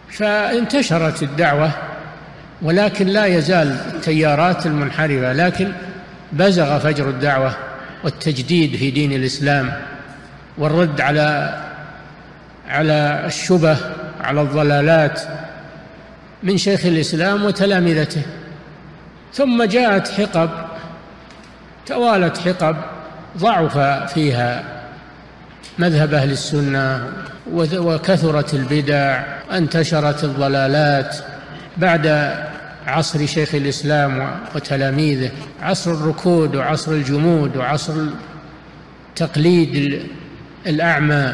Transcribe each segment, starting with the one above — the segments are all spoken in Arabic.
فانتشرت الدعوة، ولكن لا يزال التيارات المنحرفة، لكن بزغ فجر الدعوة والتجديد في دين الإسلام والرد على الشبه، على الضلالات من شيخ الإسلام وتلامذته. ثم جاءت حقب، توالت حقب ضعف فيها مذهب أهل السنة، وكثرت البدع، انتشرت الضلالات بعد عصر شيخ الإسلام وتلاميذه، عصر الركود وعصر الجمود وعصر التقليد الأعمى.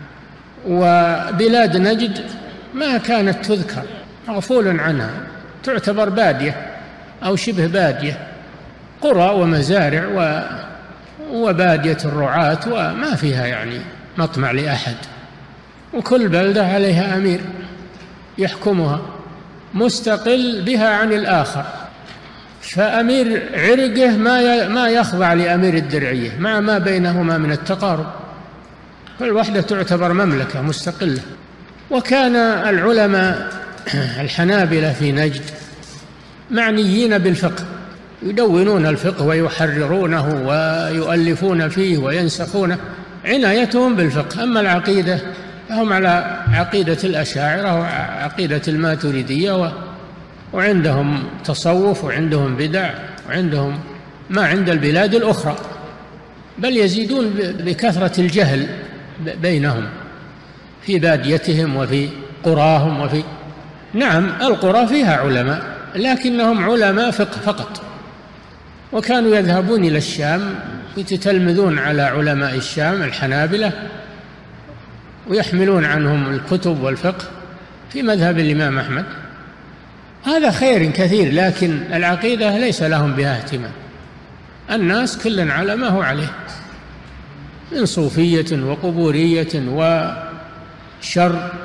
وبلاد نجد ما كانت تذكر، مغفول عنها، تعتبر بادية أو شبه بادية، قرى ومزارع وبادية الرعاة، وما فيها يعني مطمع لأحد، وكل بلدة عليها أمير يحكمها مستقل بها عن الآخر. فأمير عرقه ما يخضع لأمير الدرعية مع ما بينهما من التقارب، كل واحدة تعتبر مملكة مستقلة. وكان العلماء الحنابلة في نجد معنيين بالفقه، يدونون الفقه ويحررونه ويؤلفون فيه وينسخونه، عنايتهم بالفقه. أما العقيدة فهم على عقيدة الأشاعرة وعقيدة الماتريدية، وعندهم تصوف وعندهم بدع وعندهم ما عند البلاد الأخرى، بل يزيدون بكثرة الجهل بينهم في باديتهم وفي قراهم نعم القرى فيها علماء، لكنهم علماء فقه فقط، وكانوا يذهبون إلى الشام يتتلمذون على علماء الشام الحنابلة ويحملون عنهم الكتب والفقه في مذهب الإمام أحمد. هذا خير كثير، لكن العقيدة ليس لهم بها اهتمام. الناس كل على ما هو عليه من صوفية وقبورية وشر،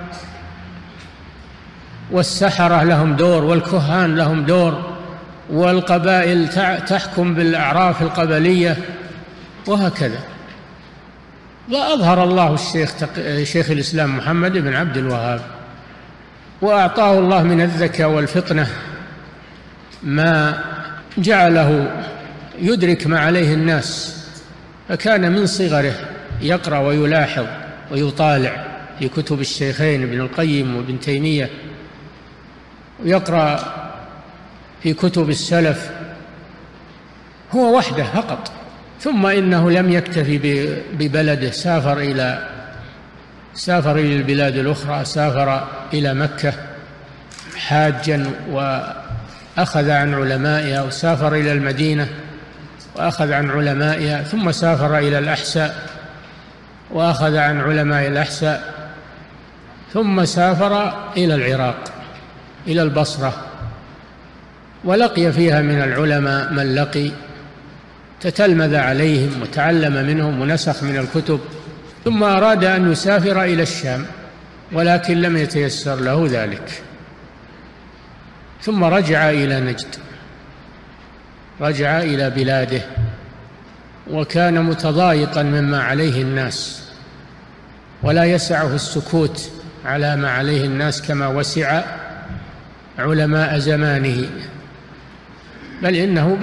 والسحرة لهم دور والكهان لهم دور، والقبائل تحكم بالأعراف القبلية، وهكذا. وأظهر الله شيخ الإسلام محمد بن عبد الوهاب، وأعطاه الله من الذكاء والفطنة ما جعله يدرك ما عليه الناس، فكان من صغره يقرأ ويلاحظ ويطالع في كتب الشيخين ابن القيم وابن تيمية، ويقرأ في كتب السلف هو وحده فقط. ثم إنه لم يكتفي ببلده، سافر إلى البلاد الأخرى، سافر إلى مكة حاجا وأخذ عن علمائها، وسافر إلى المدينة وأخذ عن علمائها، ثم سافر إلى الأحساء وأخذ عن علماء الأحساء، ثم سافر إلى العراق إلى البصرة، ولقي فيها من العلماء من لقي، تتلمذ عليهم وتعلم منهم ونسخ من الكتب. ثم أراد أن يسافر إلى الشام، ولكن لم يتيسر له ذلك، ثم رجع إلى نجد، رجع إلى بلاده، وكان متضايقا مما عليه الناس، ولا يسعه السكوت على ما عليه الناس كما وسع علماء زمانه، بل إنه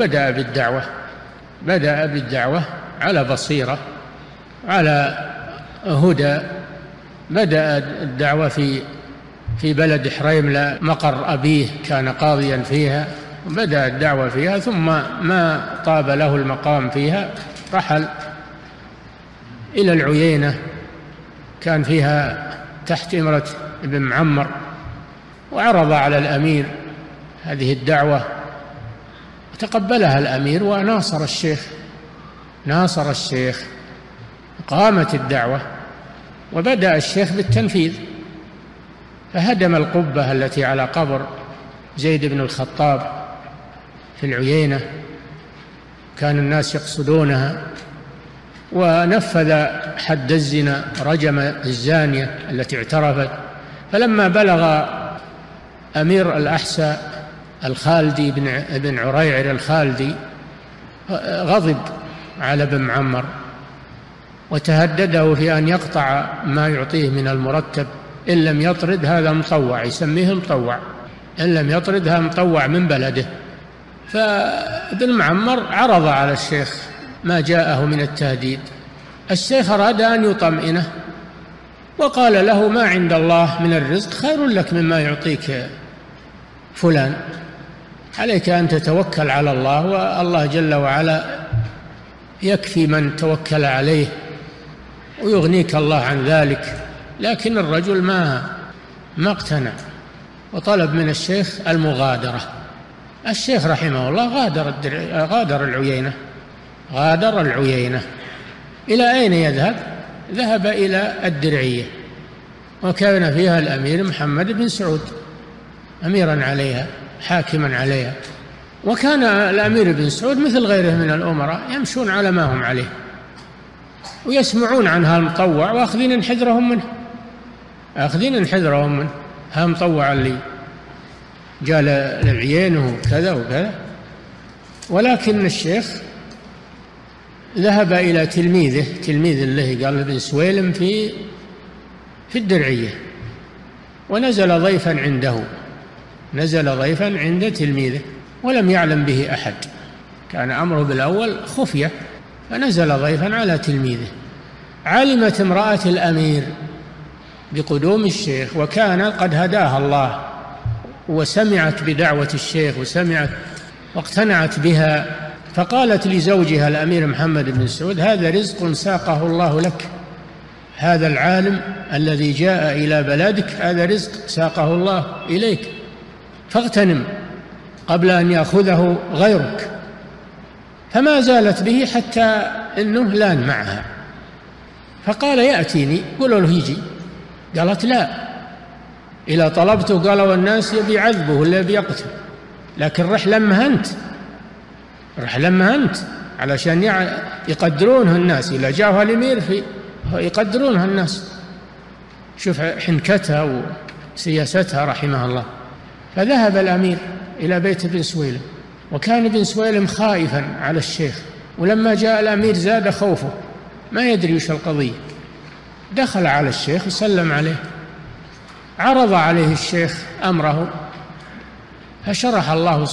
بدأ بالدعوة على بصيرة، على هدى. بدأ الدعوة في بلد حريم مقر أبيه، كان قاضيا فيها، بدأ الدعوة فيها، ثم ما طاب له المقام فيها رحل إلى العيينة، كان فيها تحت إمرة ابن معمر، وعرض على الأمير هذه الدعوة، وتقبلها الأمير وناصر الشيخ. قامت الدعوة، وبدأ الشيخ بالتنفيذ، فهدم القبة التي على قبر زيد بن الخطاب في العيينة، كان الناس يقصدونها، ونفذ حد الزنا، رجم الزانية التي اعترفت. فلما بلغ أمير الأحساء الخالدي بن عريعر الخالدي غضب على ابن معمر، وتهدده في أن يقطع ما يعطيه من المرتب إن لم يطرد هذا مطوع، يسميه مطوع، إن لم يطرد هذا مطوع من بلده. فابن معمر عرض على الشيخ ما جاءه من التهديد. الشيخ أراد أن يطمئنه وقال له: ما عند الله من الرزق خير لك مما يعطيك فلان، عليك أن تتوكل على الله، والله جل وعلا يكفي من توكل عليه ويغنيك الله عن ذلك. لكن الرجل ما اقتنع وطلب من الشيخ المغادرة. الشيخ رحمه الله غادر العيينة. إلى أين يذهب؟ ذهب إلى الدرعية، وكان فيها الأمير محمد بن سعود أميرا عليها، حاكما عليها. وكان الأمير بن سعود مثل غيره من الأمراء يمشون على ما هم عليه ويسمعون عن هالمطوع وأخذين حذرهم منه، ها مطوع اللي جاء للعيين وكذا وكذا. ولكن الشيخ ذهب إلى تلميذ له قال ابن سويلم في الدرعية، ونزل ضيفا عند تلميذه ولم يعلم به أحد، كان أمره بالأول خفية، فنزل ضيفا على تلميذه. علمت امرأة الأمير بقدوم الشيخ، وكان قد هداها الله، وسمعت بدعوة الشيخ واقتنعت بها، فقالت لزوجها الأمير محمد بن سعود: هذا رزق ساقه الله لك، هذا العالم الذي جاء إلى بلدك هذا رزق ساقه الله إليك، فاغتنم قبل أن يأخذه غيرك. فما زالت به حتى أنه لان معها، فقال: يأتيني، قولوا له يجي. قالت: لا، إذا طلبته قالوا الناس يبي يعذبه ولا يبي يقتل، لكن رح لما أنت علشان يقدرونه الناس، إذا جاءها الأمير يقدرونها الناس. شوف حنكتها وسياستها رحمه الله. فذهب الأمير إلى بيت ابن سويلم، وكان ابن سويلم خائفا على الشيخ، ولما جاء الأمير زاد خوفه، ما يدري وش القضية. دخل على الشيخ وسلم عليه، عرض عليه الشيخ أمره، فشرح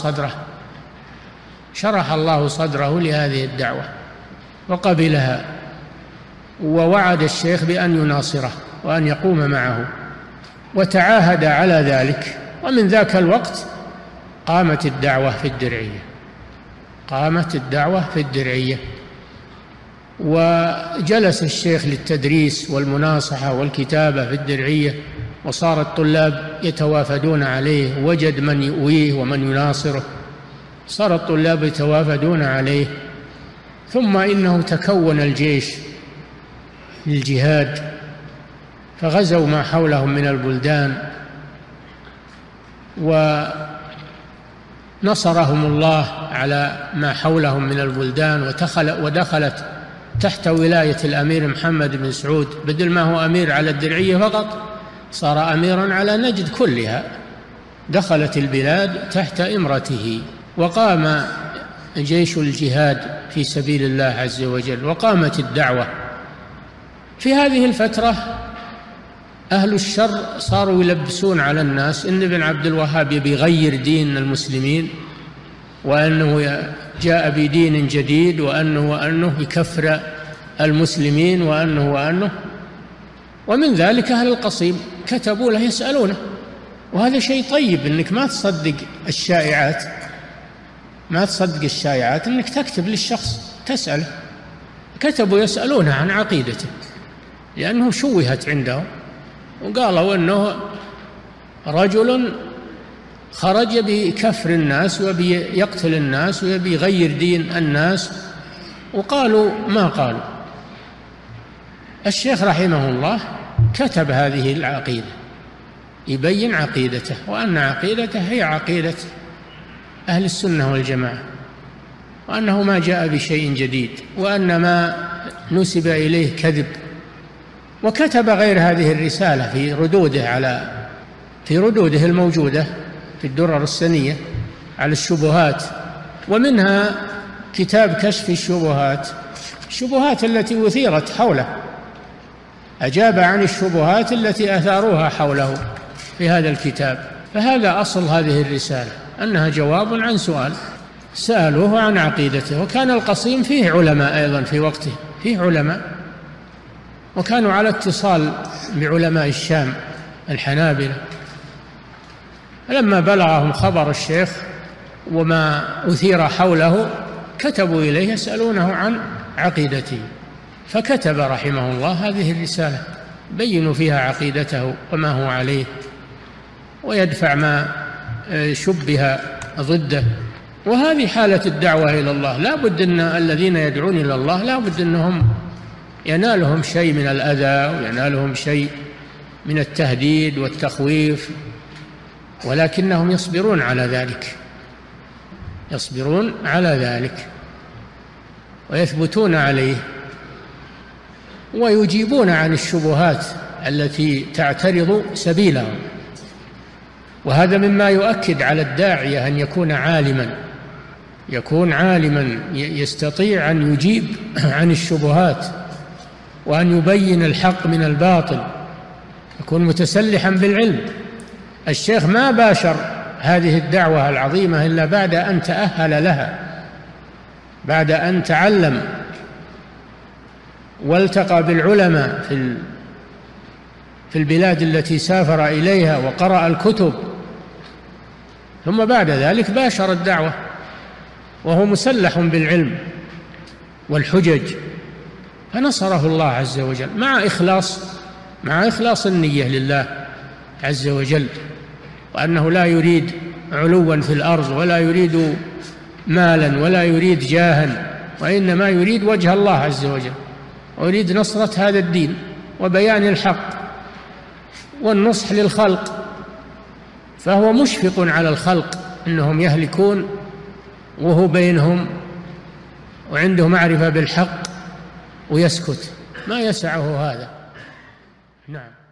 الله صدره لهذه الدعوة وقبلها، ووعد الشيخ بأن يناصره وأن يقوم معه، وتعاهد على ذلك. ومن ذاك الوقت قامت الدعوة في الدرعية، وجلس الشيخ للتدريس والمناصحة والكتابة في الدرعية، وصار الطلاب يتوافدون عليه، وجد من يؤويه ومن يناصره، صار الطلاب يتوافدون عليه. ثم إنه تكون الجيش للجهاد، فغزوا ما حولهم من البلدان، ونصرهم الله على ما حولهم من البلدان، ودخلت تحت ولاية الأمير محمد بن سعود، بدل ما هو أمير على الدرعية فقط صار أميرا على نجد كلها، دخلت البلاد تحت إمرته. وقام جيش الجهاد في سبيل الله عز وجل، وقامت الدعوة. في هذه الفترة أهل الشر صاروا يلبسون على الناس إن ابن عبد الوهاب يبي يغير دين المسلمين، وأنه جاء بدين جديد، وأنه يكفر المسلمين، وأنه ومن ذلك أهل القصيم كتبوا له يسألونه. وهذا شيء طيب، إنك ما تصدق الشائعات، إنك تكتب للشخص تسأله. كتبوا يسألونه عن عقيدته، لأنه شوهت عندهم، وقالوا أنه رجل خرج بكفر الناس ويبي يقتل الناس ويبي يغير دين الناس، وقالوا ما قالوا. الشيخ رحمه الله كتب هذه العقيدة يبين عقيدته، وأن عقيدته هي عقيدة أهل السنة والجماعة، وأنه ما جاء بشيء جديد، وأن ما نسب إليه كذب. وكتب غير هذه الرسالة في ردوده الموجودة في الدرر السنية على الشبهات، ومنها كتاب كشف الشبهات التي أثيرت حوله، أجاب عن الشبهات التي أثاروها حوله في هذا الكتاب. فهذا أصل هذه الرسالة، أنها جواب عن سؤال سألوه عن عقيدته. وكان القصيم فيه علماء أيضا في وقته، فيه علماء، وكانوا على اتصال بعلماء الشام الحنابلة. لما بلغهم خبر الشيخ وما أثير حوله كتبوا إليه يسألونه عن عقيدته، فكتب رحمه الله هذه الرسالة بين فيها عقيدته وما هو عليه، ويدفع ما شبه ضده. وهذه حالة الدعوة إلى الله. لا بد أن الذين يدعون إلى الله لا بد أنهم ينالهم شيء من الأذى وينالهم شيء من التهديد والتخويف، ولكنهم يصبرون على ذلك، يصبرون على ذلك ويثبتون عليه، ويجيبون عن الشبهات التي تعترض سبيلهم. وهذا مما يؤكد على الداعية أن يكون عالما، يكون عالما يستطيع أن يجيب عن الشبهات وأن يبين الحق من الباطل، يكون متسلحا بالعلم. الشيخ ما باشر هذه الدعوة العظيمة إلا بعد أن تأهل لها، بعد أن تعلم والتقى بالعلماء في البلاد التي سافر إليها وقرأ الكتب، ثم بعد ذلك باشر الدعوة وهو مسلح بالعلم والحجج، فنصره الله عز وجل مع إخلاص النية لله عز وجل، وأنه لا يريد علوا في الأرض ولا يريد مالا ولا يريد جاها، وإنما يريد وجه الله عز وجل، ويريد نصرة هذا الدين وبيان الحق والنصح للخلق. فهو مشفق على الخلق أنهم يهلكون وهو بينهم وعنده معرفة بالحق ويسكت، ما يسعه هذا. نعم.